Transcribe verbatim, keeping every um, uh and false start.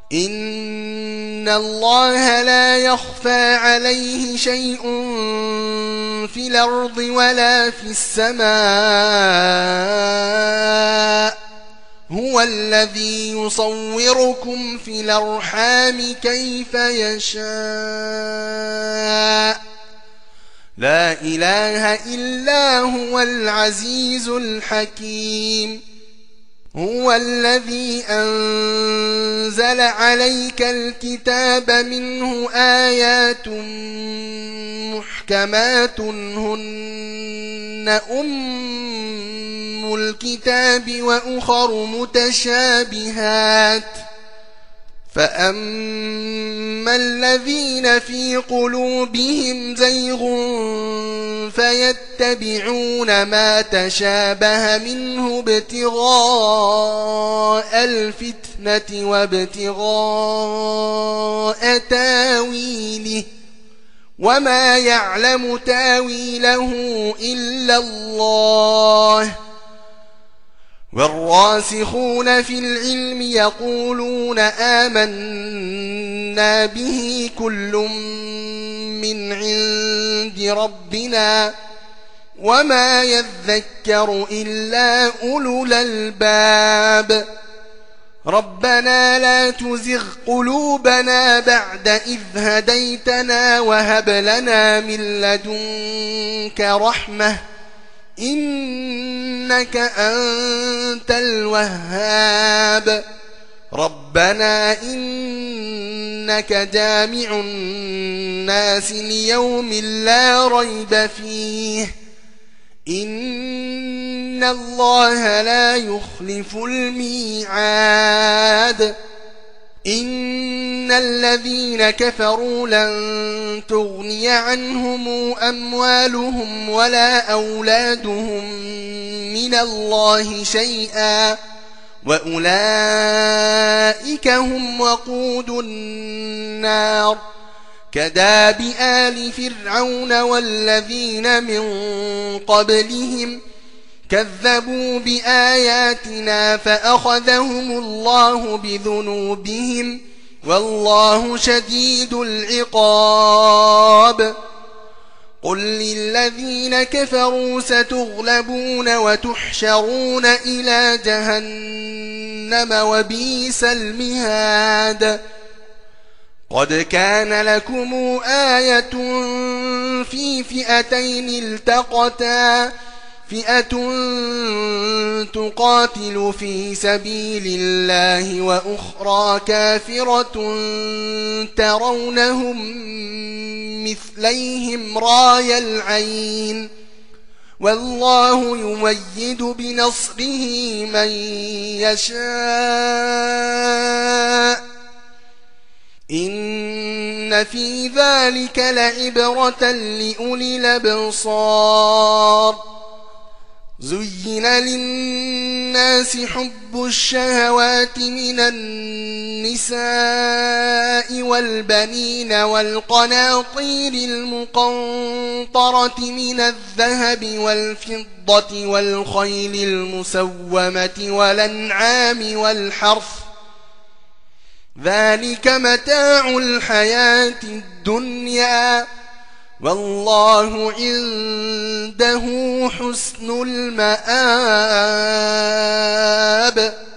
إن الله لا يخفى عليه شيء في الأرض ولا في السماء هو الذي يصوركم في الأرحام كيف يشاء لا إله إلا هو العزيز الحكيم هو الذي أنزل عليك الكتاب منه آيات محكمات هن أم الكتاب وأخر متشابهات فأما الذين في قلوبهم زيغ فيتبعون ما تشابه منه ابتغاء الفتنة وابتغاء تاويله وما يعلم تاويله إلا الله والراسخون في العلم يقولون آمنا به كل من عند ربنا وما يذكر إلا أولو الألباب ربنا لا تزغ قلوبنا بعد إذ هديتنا وهب لنا من لدنك رحمة إنك أنت الوهاب ربنا إنك جامع الناس ليوم لا ريب فيه إن الله لا يخلف الميعاد إن الذين كفروا لن تغني عنهم أموالهم ولا أولادهم من الله شيئا وأولئك هم وقود النار كداب آل فرعون والذين من قبلهم كذبوا بآياتنا فأخذهم الله بذنوبهم والله شديد العقاب قل للذين كفروا ستغلبون وتحشرون إلى جهنم وبئس المهاد قد كان لكم آية في فئتين التقتا فئة تقاتل في سبيل الله وأخرى كافرة ترونهم مثليهم راي العين والله يميد بنصره من يشاء إن في ذلك لعبرة لأولي الأبصار زين للناس حب الشهوات من النساء والبنين والقناطير المقنطرة من الذهب والفضة والخيل المسومة والأنعام والحرث ذلك متاع الحياة الدنيا والله عنده حسن المآب